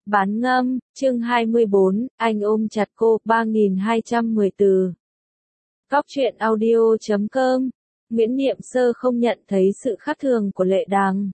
Bán ngâm, chương 24, anh ôm chặt cô, 3210 từ. Góc truyện audio.com, Nguyễn Niệm Sơ không nhận thấy sự khác thường của Lệ Đằng.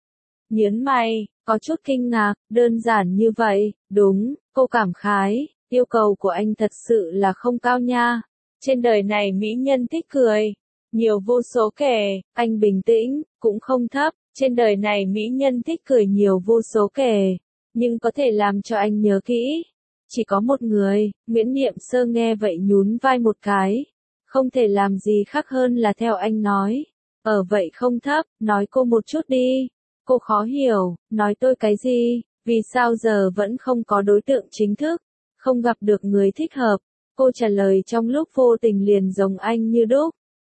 Nhớn mày, có chút kinh ngạc, đơn giản như vậy, đúng, cô cảm khái, yêu cầu của anh thật sự là không cao nha. Trên đời này mỹ nhân thích cười, nhiều vô số kể, anh bình tĩnh, cũng không thấp, trên đời này mỹ nhân thích cười nhiều vô số kể. Nhưng có thể làm cho anh nhớ kỹ. Chỉ có một người, Nguyễn Niệm Sơ nghe vậy nhún vai một cái. Không thể làm gì khác hơn là theo anh nói. Vậy không thấp, nói cô một chút đi. Cô khó hiểu, nói tôi cái gì, vì sao giờ vẫn không có đối tượng chính thức, không gặp được người thích hợp. Cô trả lời trong lúc vô tình liền giống anh như đúc.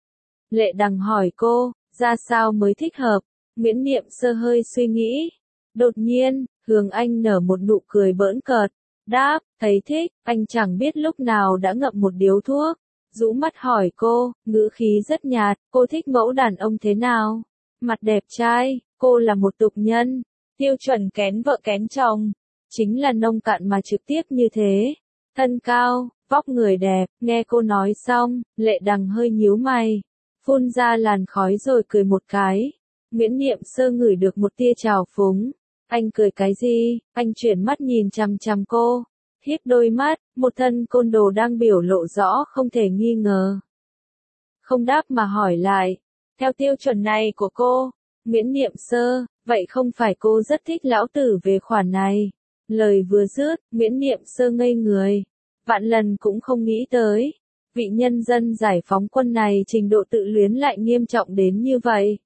Lệ Đằng hỏi cô, ra sao mới thích hợp? Nguyễn Niệm Sơ hơi suy nghĩ. Đột nhiên, hướng anh nở một nụ cười bỡn cợt, đáp, thấy thích, anh chẳng biết lúc nào đã ngậm một điếu thuốc, rũ mắt hỏi cô, ngữ khí rất nhạt, cô thích mẫu đàn ông thế nào? Mặt đẹp trai, cô là một tục nhân, tiêu chuẩn kén vợ kén chồng, chính là nông cạn mà trực tiếp như thế, thân cao, vóc người đẹp, nghe cô nói xong, Lệ Đằng hơi nhíu mày, phun ra làn khói rồi cười một cái, Nguyễn Niệm Sơ ngửi được một tia trào phúng. Anh cười cái gì? Anh chuyển mắt nhìn chằm chằm cô. Híp đôi mắt, một thân côn đồ đang biểu lộ rõ không thể nghi ngờ. Không đáp mà hỏi lại. Theo tiêu chuẩn này của cô, Nguyễn Niệm Sơ, vậy không phải cô rất thích lão tử về khoản này. Lời vừa dứt, Nguyễn Niệm Sơ ngây người. Vạn lần cũng không nghĩ tới. Vị nhân dân giải phóng quân này trình độ tự luyến lại nghiêm trọng đến như vậy.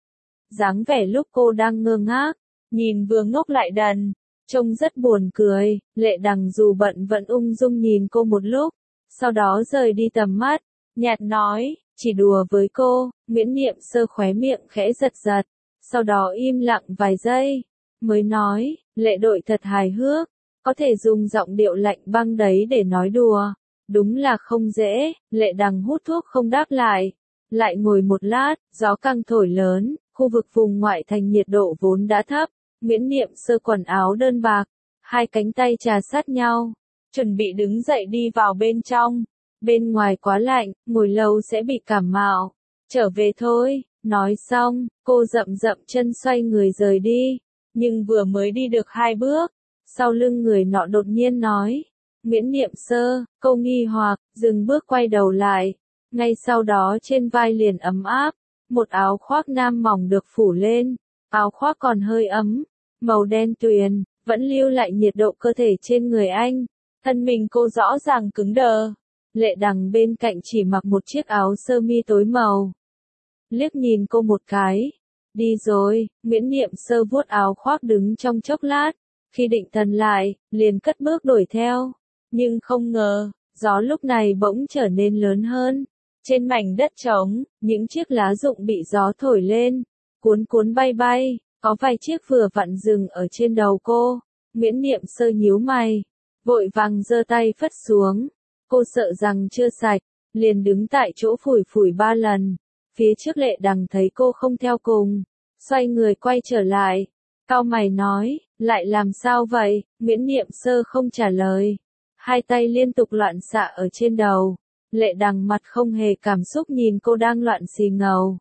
Dáng vẻ lúc cô đang ngơ ngác. Nhìn vừa ngốc lại đần, trông rất buồn cười, Lệ Đằng dù bận vẫn ung dung nhìn cô một lúc, sau đó rời đi tầm mắt, nhạt nói, chỉ đùa với cô, Nguyễn Niệm Sơ khóe miệng khẽ giật giật, sau đó im lặng vài giây, mới nói, Lệ đội thật hài hước, có thể dùng giọng điệu lạnh băng đấy để nói đùa, đúng là không dễ, Lệ Đằng hút thuốc không đáp lại ngồi một lát, gió căng thổi lớn, khu vực vùng ngoại thành nhiệt độ vốn đã thấp. Nguyễn Niệm Sơ quần áo đơn bạc, hai cánh tay chà sát nhau, chuẩn bị đứng dậy đi vào bên trong. Bên ngoài quá lạnh, ngồi lâu sẽ bị cảm mạo. Trở về thôi, nói xong, cô dậm chân xoay người rời đi. Nhưng vừa mới đi được 2 bước, sau lưng người nọ đột nhiên nói. Nguyễn Niệm Sơ, cô nghi hoặc, dừng bước quay đầu lại. Ngay sau đó trên vai liền ấm áp, một áo khoác nam mỏng được phủ lên. Áo khoác còn hơi ấm, màu đen tuyền, vẫn lưu lại nhiệt độ cơ thể trên người anh. Thân mình cô rõ ràng cứng đờ. Lệ Đằng bên cạnh chỉ mặc một chiếc áo sơ mi tối màu. Liếc nhìn cô một cái. Đi rồi, Nguyễn Niệm Sơ vuốt áo khoác đứng trong chốc lát. Khi định thần lại, liền cất bước đuổi theo. Nhưng không ngờ, gió lúc này bỗng trở nên lớn hơn. Trên mảnh đất trống, những chiếc lá rụng bị gió thổi lên. Cuốn bay, có vài chiếc vừa vặn dừng ở trên đầu cô. Nguyễn Niệm Sơ nhíu mày, vội vàng giơ tay phất xuống. Cô sợ rằng chưa sạch, liền đứng tại chỗ phủi 3 lần. Phía trước Lệ Đằng thấy cô không theo cùng, xoay người quay trở lại. Cau mày nói, lại làm sao vậy? Nguyễn Niệm Sơ không trả lời. Hai tay liên tục loạn xạ ở trên đầu. Lệ Đằng mặt không hề cảm xúc nhìn cô đang loạn xì ngầu.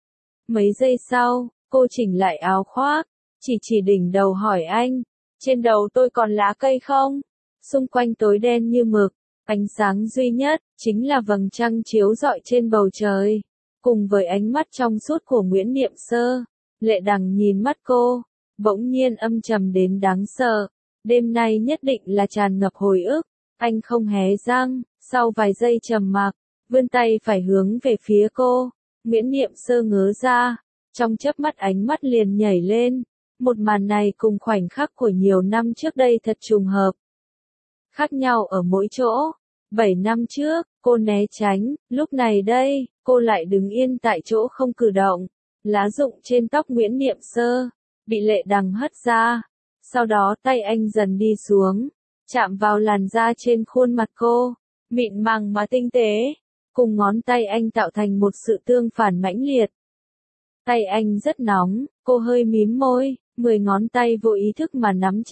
Mấy giây sau, cô chỉnh lại áo khoác, chỉ đỉnh đầu hỏi anh, trên đầu tôi còn lá cây không? Xung quanh tối đen như mực, ánh sáng duy nhất, chính là vầng trăng chiếu rọi trên bầu trời. Cùng với ánh mắt trong suốt của Nguyễn Niệm Sơ, Lệ Đằng nhìn mắt cô, bỗng nhiên âm trầm đến đáng sợ. Đêm nay nhất định là tràn ngập hồi ức, anh không hé răng, sau vài giây trầm mặc, vươn tay phải hướng về phía cô. Nguyễn Niệm Sơ ngớ ra, trong chớp mắt ánh mắt liền nhảy lên, một màn này cùng khoảnh khắc của nhiều năm trước đây thật trùng hợp. Khác nhau ở mỗi chỗ, 7 năm trước, cô né tránh, lúc này đây, cô lại đứng yên tại chỗ không cử động, lá rụng trên tóc Nguyễn Niệm Sơ, bị Lệ Đằng hất ra, sau đó tay anh dần đi xuống, chạm vào làn da trên khuôn mặt cô, mịn màng mà tinh tế. Cùng ngón tay anh tạo thành một sự tương phản mãnh liệt. Tay anh rất nóng, cô hơi mím môi, 10 ngón tay vô ý thức mà nắm chặt,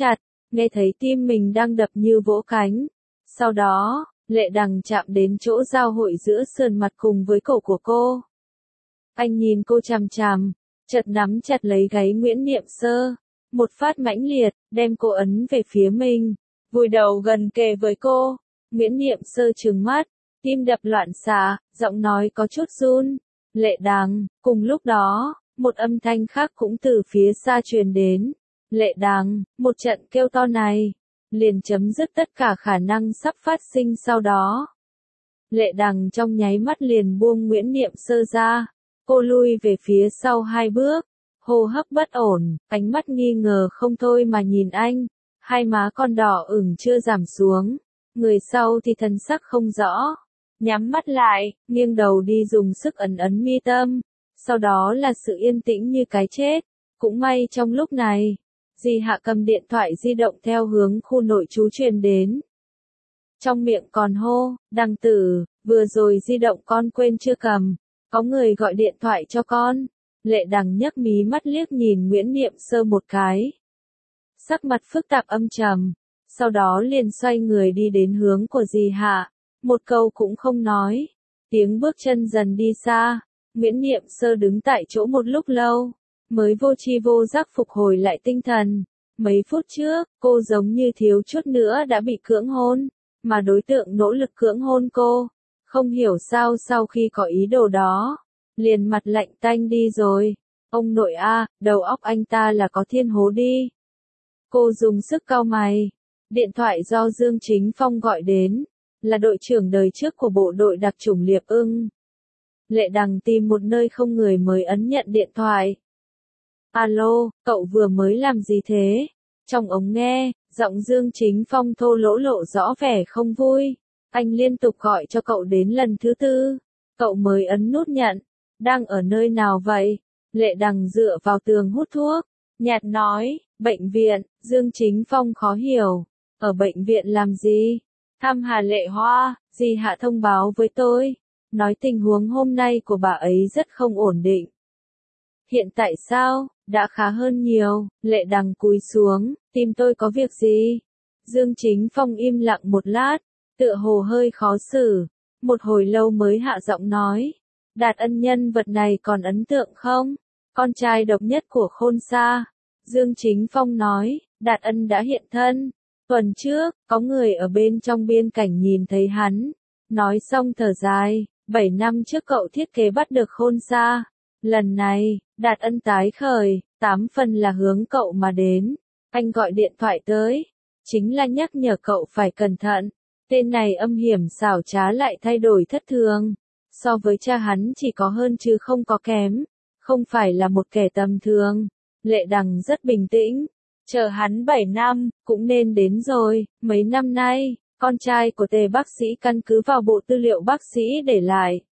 nghe thấy tim mình đang đập như vỗ cánh. Sau đó, Lệ Đằng chạm đến chỗ giao hội giữa sườn mặt cùng với cổ của cô. Anh nhìn cô chằm chằm, chợt nắm chặt lấy gáy Nguyễn Niệm Sơ, một phát mãnh liệt, đem cô ấn về phía mình, vùi đầu gần kề với cô. Nguyễn Niệm Sơ trừng mắt, tim đập loạn xạ, giọng nói có chút run. Lệ Đằng, cùng lúc đó, một âm thanh khác cũng từ phía xa truyền đến. Lệ Đằng, một trận kêu to này, liền chấm dứt tất cả khả năng sắp phát sinh sau đó. Lệ Đằng trong nháy mắt liền buông Nguyễn Niệm Sơ ra, cô lui về phía sau 2 bước, hô hấp bất ổn, ánh mắt nghi ngờ không thôi mà nhìn anh, hai má con đỏ ửng chưa giảm xuống, người sau thì thần sắc không rõ, nhắm mắt lại, nghiêng đầu đi dùng sức ấn ấn mi tâm, sau đó là sự yên tĩnh như cái chết. Cũng may trong lúc này, dì Hạ cầm điện thoại di động theo hướng khu nội trú truyền đến. Trong miệng còn hô, Đằng tử, vừa rồi di động con quên chưa cầm, có người gọi điện thoại cho con. Lệ Đằng nhấc mí mắt liếc nhìn Nguyễn Niệm Sơ một cái. Sắc mặt phức tạp âm trầm, sau đó liền xoay người đi đến hướng của dì Hạ, một câu cũng không nói. Tiếng bước chân dần đi xa, Nguyễn Niệm Sơ đứng tại chỗ một lúc lâu, mới vô tri vô giác phục hồi lại tinh thần. Mấy phút trước, cô giống như thiếu chút nữa đã bị cưỡng hôn, mà đối tượng nỗ lực cưỡng hôn cô, không hiểu sao sau khi có ý đồ đó, liền mặt lạnh tanh đi rồi. Ông nội a, đầu óc anh ta là có thiên hố đi. Cô dùng sức cau mày. Điện thoại do Dương Chính Phong gọi đến, là đội trưởng đời trước của bộ đội đặc chủng Liệp Ưng. Lệ Đằng tìm một nơi không người mới ấn nhận điện thoại. Alo, cậu vừa mới làm gì thế? Trong ống nghe, giọng Dương Chính Phong thô lỗ lộ rõ vẻ không vui. Anh liên tục gọi cho cậu đến lần thứ 4. Cậu mới ấn nút nhận. Đang ở nơi nào vậy? Lệ Đằng dựa vào tường hút thuốc. Nhạt nói, bệnh viện. Dương Chính Phong khó hiểu. Ở bệnh viện làm gì? Thăm Hà Lệ Hoa, dì Hạ thông báo với tôi. Nói tình huống hôm nay của bà ấy rất không ổn định. Hiện tại sao? Đã khá hơn nhiều. Lệ Đằng cúi xuống, tìm tôi có việc gì? Dương Chính Phong im lặng một lát, tựa hồ hơi khó xử. Một hồi lâu mới hạ giọng nói. Đạt Ân nhân vật này còn ấn tượng không? Con trai độc nhất của Khôn Sa. Dương Chính Phong nói, Đạt Ân đã hiện thân. Tuần trước, có người ở bên trong biên cảnh nhìn thấy hắn. Nói xong thở dài, 7 năm trước cậu thiết kế bắt được Khôn Sa. Lần này, Đạt Ân tái khởi, 8 phần là hướng cậu mà đến. Anh gọi điện thoại tới, chính là nhắc nhở cậu phải cẩn thận. Tên này âm hiểm xảo trá lại thay đổi thất thường. So với cha hắn chỉ có hơn chứ không có kém. Không phải là một kẻ tầm thường. Lệ Đằng rất bình tĩnh. Chờ hắn 7 năm, cũng nên đến rồi. Mấy năm nay, con trai của Tề bác sĩ căn cứ vào bộ tư liệu bác sĩ để lại,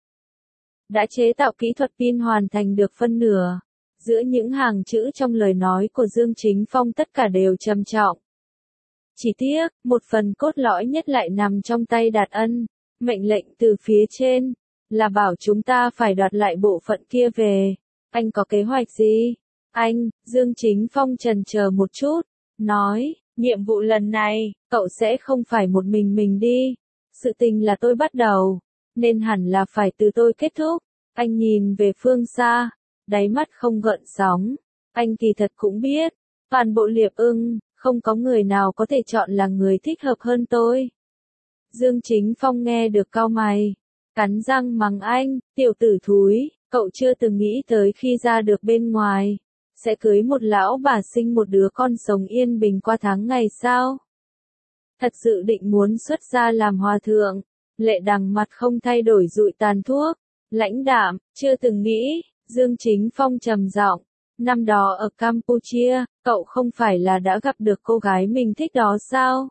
đã chế tạo kỹ thuật pin hoàn thành được phân nửa. Giữa những hàng chữ trong lời nói của Dương Chính Phong tất cả đều trầm trọng. Chỉ tiếc, một phần cốt lõi nhất lại nằm trong tay Đạt Ân. Mệnh lệnh từ phía trên, là bảo chúng ta phải đoạt lại bộ phận kia về. Anh có kế hoạch gì? Anh, Dương Chính Phong chần chờ một chút, nói, nhiệm vụ lần này, cậu sẽ không phải một mình đi. Sự tình là tôi bắt đầu, nên hẳn là phải từ tôi kết thúc. Anh nhìn về phương xa, đáy mắt không gợn sóng. Anh kỳ thật cũng biết, toàn bộ Liệp Ưng, không có người nào có thể chọn là người thích hợp hơn tôi. Dương Chính Phong nghe được cau mày, cắn răng mắng anh, tiểu tử thúi, cậu chưa từng nghĩ tới khi ra được bên ngoài, sẽ cưới một lão bà sinh một đứa con sống yên bình qua tháng ngày sao? Thật sự định muốn xuất gia làm hòa thượng. Lệ Đằng mặt không thay đổi dụi tàn thuốc, lãnh đạm, chưa từng nghĩ. Dương Chính Phong trầm giọng, năm đó ở Campuchia, cậu không phải là đã gặp được cô gái mình thích đó sao?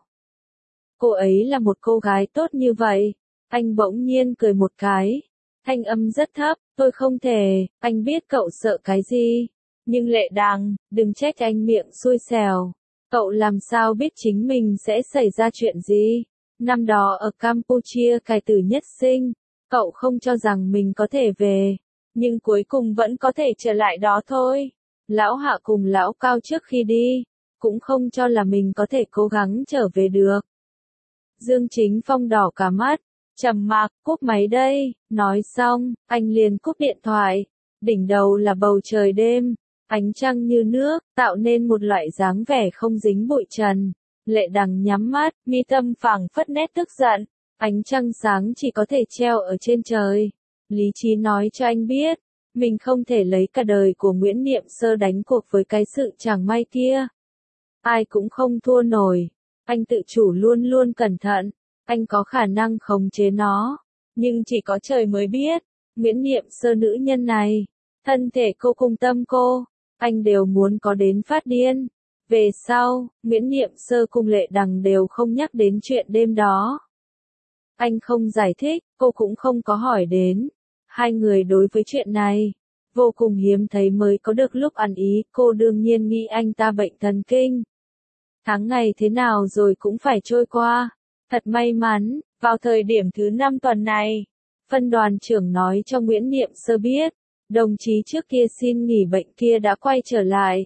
Cô ấy là một cô gái tốt như vậy. Anh bỗng nhiên cười một cái, thanh âm rất thấp, tôi không thể, anh biết cậu sợ cái gì. Nhưng Lệ Đằng, đừng trách anh miệng xui xẻo. Cậu làm sao biết chính mình sẽ xảy ra chuyện gì? Năm đó ở Campuchia cai tử nhất sinh, cậu không cho rằng mình có thể về, nhưng cuối cùng vẫn có thể trở lại đó thôi. Lão Hạ cùng Lão Cao trước khi đi, cũng không cho là mình có thể cố gắng trở về được. Dương Chính Phong đỏ cả mắt, trầm mặc, cúp máy đây, nói xong, anh liền cúp điện thoại. Đỉnh đầu là bầu trời đêm, ánh trăng như nước, tạo nên một loại dáng vẻ không dính bụi trần. Lệ Đằng nhắm mắt, mi tâm phảng phất nét tức giận, ánh trăng sáng chỉ có thể treo ở trên trời. Lý trí nói cho anh biết, mình không thể lấy cả đời của Nguyễn Niệm Sơ đánh cuộc với cái sự chẳng may kia. Ai cũng không thua nổi, anh tự chủ luôn luôn cẩn thận, anh có khả năng khống chế nó, nhưng chỉ có trời mới biết, Nguyễn Niệm Sơ nữ nhân này, thân thể cô cùng tâm cô, anh đều muốn có đến phát điên. Về sau, Nguyễn Niệm Sơ cùng Lệ Đằng đều không nhắc đến chuyện đêm đó. Anh không giải thích, cô cũng không có hỏi đến. Hai người đối với chuyện này, vô cùng hiếm thấy mới có được lúc ăn ý, cô đương nhiên nghĩ anh ta bệnh thần kinh. Tháng ngày thế nào rồi cũng phải trôi qua. Thật may mắn, vào thời điểm thứ 5 tuần này, phân đoàn trưởng nói cho Nguyễn Niệm Sơ biết, đồng chí trước kia xin nghỉ bệnh kia đã quay trở lại.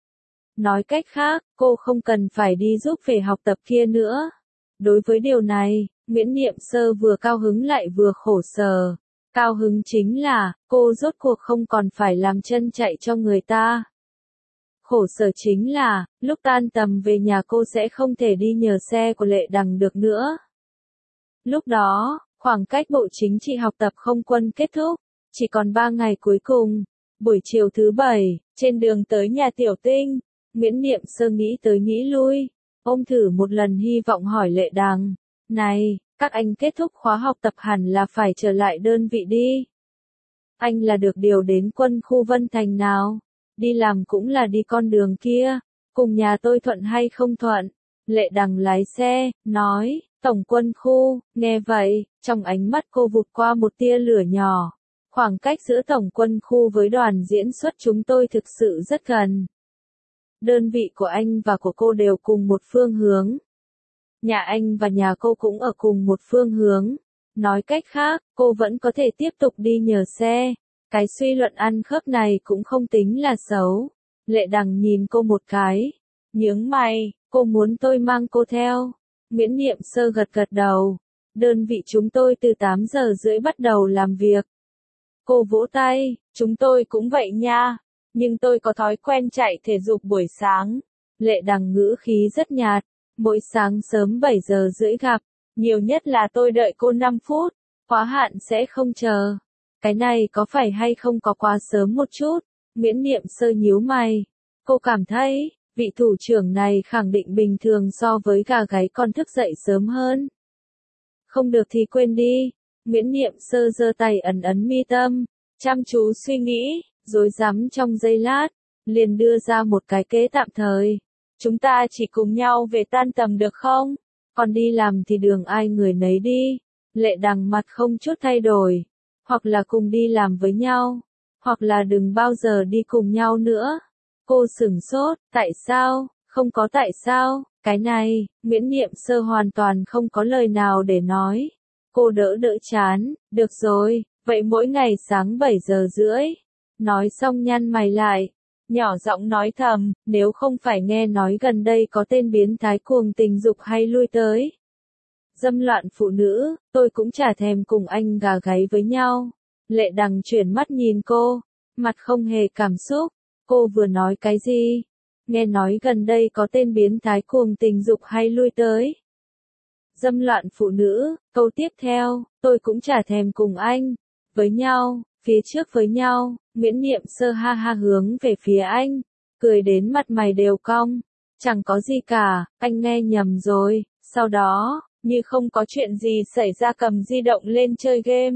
Nói cách khác, cô không cần phải đi giúp về học tập kia nữa. Đối với điều này, Nguyễn Niệm Sơ vừa cao hứng lại vừa khổ sở. Cao hứng chính là, cô rốt cuộc không còn phải làm chân chạy cho người ta. Khổ sở chính là, lúc tan tầm về nhà cô sẽ không thể đi nhờ xe của Lệ Đằng được nữa. Lúc đó, khoảng cách bộ chính trị học tập không quân kết thúc, chỉ còn 3 ngày cuối cùng. Buổi chiều thứ 7, trên đường tới nhà Tiểu Tinh, Nguyễn Niệm Sơ nghĩ tới nghĩ lui, ôm thử một lần hy vọng hỏi Lệ Đằng, này, các anh kết thúc khóa học tập hẳn là phải trở lại đơn vị đi. Anh là được điều đến quân khu Vân Thành nào? Đi làm cũng là đi con đường kia, cùng nhà tôi thuận hay không thuận? Lệ Đằng lái xe, nói, tổng quân khu, nghe vậy, trong ánh mắt cô vụt qua một tia lửa nhỏ. Khoảng cách giữa tổng quân khu với đoàn diễn xuất chúng tôi thực sự rất gần. Đơn vị của anh và của cô đều cùng một phương hướng. Nhà anh và nhà cô cũng ở cùng một phương hướng. Nói cách khác, cô vẫn có thể tiếp tục đi nhờ xe. Cái suy luận ăn khớp này cũng không tính là xấu. Lệ Đằng nhìn cô một cái. Nhướng mày, cô muốn tôi mang cô theo. Nguyễn Niệm Sơ gật gật đầu. Đơn vị chúng tôi từ 8 giờ rưỡi bắt đầu làm việc. Cô vỗ tay, chúng tôi cũng vậy nha. Nhưng tôi có thói quen chạy thể dục buổi sáng. Lệ Đằng ngữ khí rất nhạt. Mỗi sáng sớm 7 giờ rưỡi gặp. Nhiều nhất là tôi đợi cô 5 phút. Khóa hạn sẽ không chờ. Cái này có phải hay không có quá sớm một chút? Nguyễn Niệm Sơ nhíu mày. Cô cảm thấy, vị thủ trưởng này khẳng định bình thường so với gà gáy con thức dậy sớm hơn. Không được thì quên đi. Nguyễn Niệm Sơ giơ tay ấn ấn mi tâm, chăm chú suy nghĩ, rối rắm trong giây lát, liền đưa ra một cái kế tạm thời. Chúng ta chỉ cùng nhau về tan tầm được không? Còn đi làm thì đường ai người nấy đi. Lệ Đằng mặt không chút thay đổi. Hoặc là cùng đi làm với nhau, hoặc là đừng bao giờ đi cùng nhau nữa. Cô sửng sốt, tại sao, không có tại sao, cái này, Nguyễn Niệm Sơ hoàn toàn không có lời nào để nói. Cô đỡ đỡ chán, được rồi, vậy mỗi ngày sáng 7 giờ rưỡi. Nói xong nhăn mày lại, nhỏ giọng nói thầm, nếu không phải nghe nói gần đây có tên biến thái cuồng tình dục hay lui tới. Dâm loạn phụ nữ, tôi cũng chả thèm cùng anh gà gáy với nhau. Lệ Đằng chuyển mắt nhìn cô, mặt không hề cảm xúc. Cô vừa nói cái gì? Nghe nói gần đây có tên biến thái cuồng tình dục hay lui tới. Dâm loạn phụ nữ, câu tiếp theo, tôi cũng chả thèm cùng anh. Với nhau, phía trước với nhau, Nguyễn Niệm Sơ ha ha hướng về phía anh, cười đến mặt mày đều cong. Chẳng có gì cả, anh nghe nhầm rồi, sau đó, như không có chuyện gì xảy ra cầm di động lên chơi game.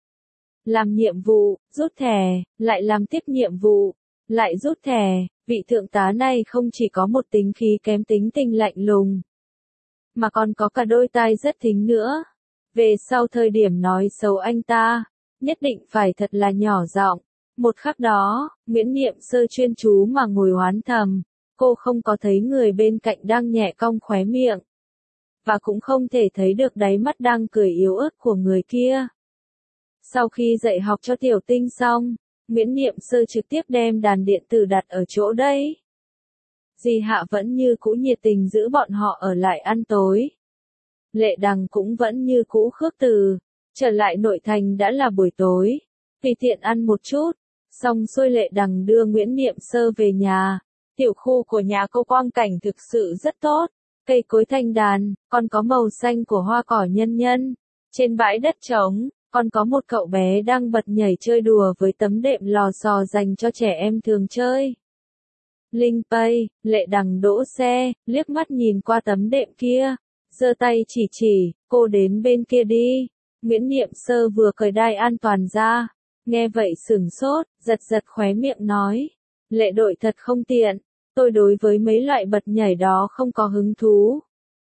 Làm nhiệm vụ, rút thẻ, lại làm tiếp nhiệm vụ, lại rút thẻ, vị thượng tá này không chỉ có một tính khí kém tính tình lạnh lùng, mà còn có cả đôi tai rất thính nữa. Về sau thời điểm nói xấu anh ta, nhất định phải thật là nhỏ giọng. Một khắc đó, Nguyễn Niệm Sơ chuyên chú mà ngồi oán thầm, cô không có thấy người bên cạnh đang nhẹ cong khóe miệng, và cũng không thể thấy được đáy mắt đang cười yếu ớt của người kia. Sau khi dạy học cho Tiểu Tinh xong, Nguyễn Niệm Sơ trực tiếp đem đàn điện tử đặt ở chỗ đấy. Di Hạ vẫn như cũ nhiệt tình giữ bọn họ ở lại ăn tối. Lệ Đằng cũng vẫn như cũ khước từ. Trở lại nội thành đã là buổi tối. Tùy tiện ăn một chút. Xong xuôi Lệ Đằng đưa Nguyễn Niệm Sơ về nhà. Tiểu khu của nhà cô quang cảnh thực sự rất tốt. Cây cối thanh đàn, còn có màu xanh của hoa cỏ nhân nhân. Trên bãi đất trống, còn có một cậu bé đang bật nhảy chơi đùa với tấm đệm lò xò dành cho trẻ em thường chơi. Linh Pây, Lệ Đằng đỗ xe, liếc mắt nhìn qua tấm đệm kia. Giơ tay chỉ, cô đến bên kia đi. Nguyễn Niệm Sơ vừa cởi đai an toàn ra. Nghe vậy sửng sốt, giật khóe miệng nói. Lệ đội thật không tiện. Tôi đối với mấy loại bật nhảy đó không có hứng thú.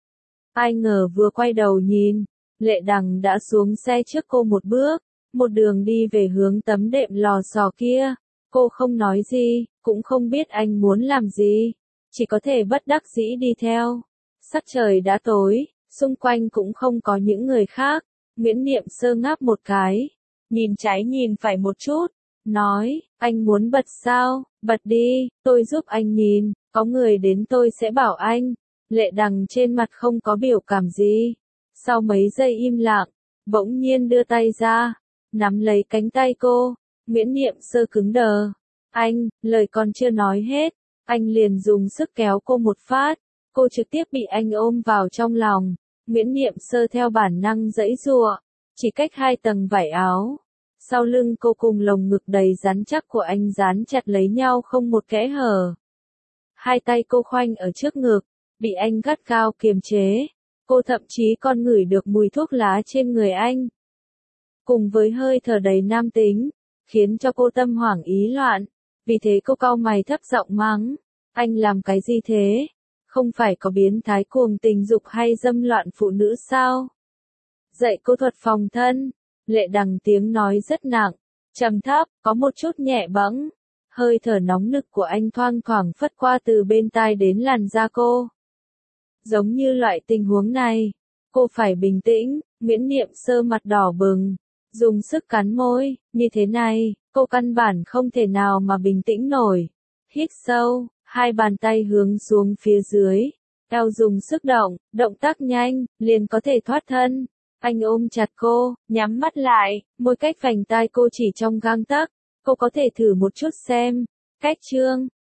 Ai ngờ vừa quay đầu nhìn, Lệ Đằng đã xuống xe trước cô một bước, một đường đi về hướng tấm đệm lò xò kia. Cô không nói gì, cũng không biết anh muốn làm gì, chỉ có thể bất đắc dĩ đi theo. Sắc trời đã tối, xung quanh cũng không có những người khác. Nguyễn Niệm Sơ ngáp một cái, nhìn trái nhìn phải một chút, nói, anh muốn bật sao, bật đi, tôi giúp anh nhìn, có người đến tôi sẽ bảo anh. Lệ Đằng trên mặt không có biểu cảm gì. Sau mấy giây im lặng, bỗng nhiên đưa tay ra, nắm lấy cánh tay cô. Nguyễn Niệm Sơ cứng đờ. Anh, lời còn chưa nói hết, anh liền dùng sức kéo cô một phát. Cô trực tiếp bị anh ôm vào trong lòng. Nguyễn Niệm Sơ theo bản năng giãy giụa, chỉ cách 2 tầng vải áo. Sau lưng cô cùng lồng ngực đầy rắn chắc của anh dán chặt lấy nhau không một kẽ hở. Hai tay cô khoanh ở trước ngực, bị anh gắt gao kiềm chế. Cô thậm chí còn ngửi được mùi thuốc lá trên người anh. Cùng với hơi thở đầy nam tính, khiến cho cô tâm hoảng ý loạn. Vì thế cô cau mày thấp giọng mắng. Anh làm cái gì thế? Không phải có biến thái cuồng tình dục hay dâm loạn phụ nữ sao? Dạy cô thuật phòng thân. Lệ Đằng tiếng nói rất nặng, trầm thấp, có một chút nhẹ bẫng. Hơi thở nóng nực của anh thoang thoảng phất qua từ bên tai đến làn da cô. Giống như loại tình huống này, cô phải bình tĩnh. Nguyễn Niệm Sơ mặt đỏ bừng, dùng sức cắn môi. Như thế này, cô căn bản không thể nào mà bình tĩnh nổi. Hít sâu, 2 bàn tay hướng xuống phía dưới. Eo dùng sức động tác nhanh, liền có thể thoát thân. Anh ôm chặt cô, nhắm mắt lại, môi cách vành tai cô chỉ trong gang tấc. Cô có thể thử một chút xem. Cách chương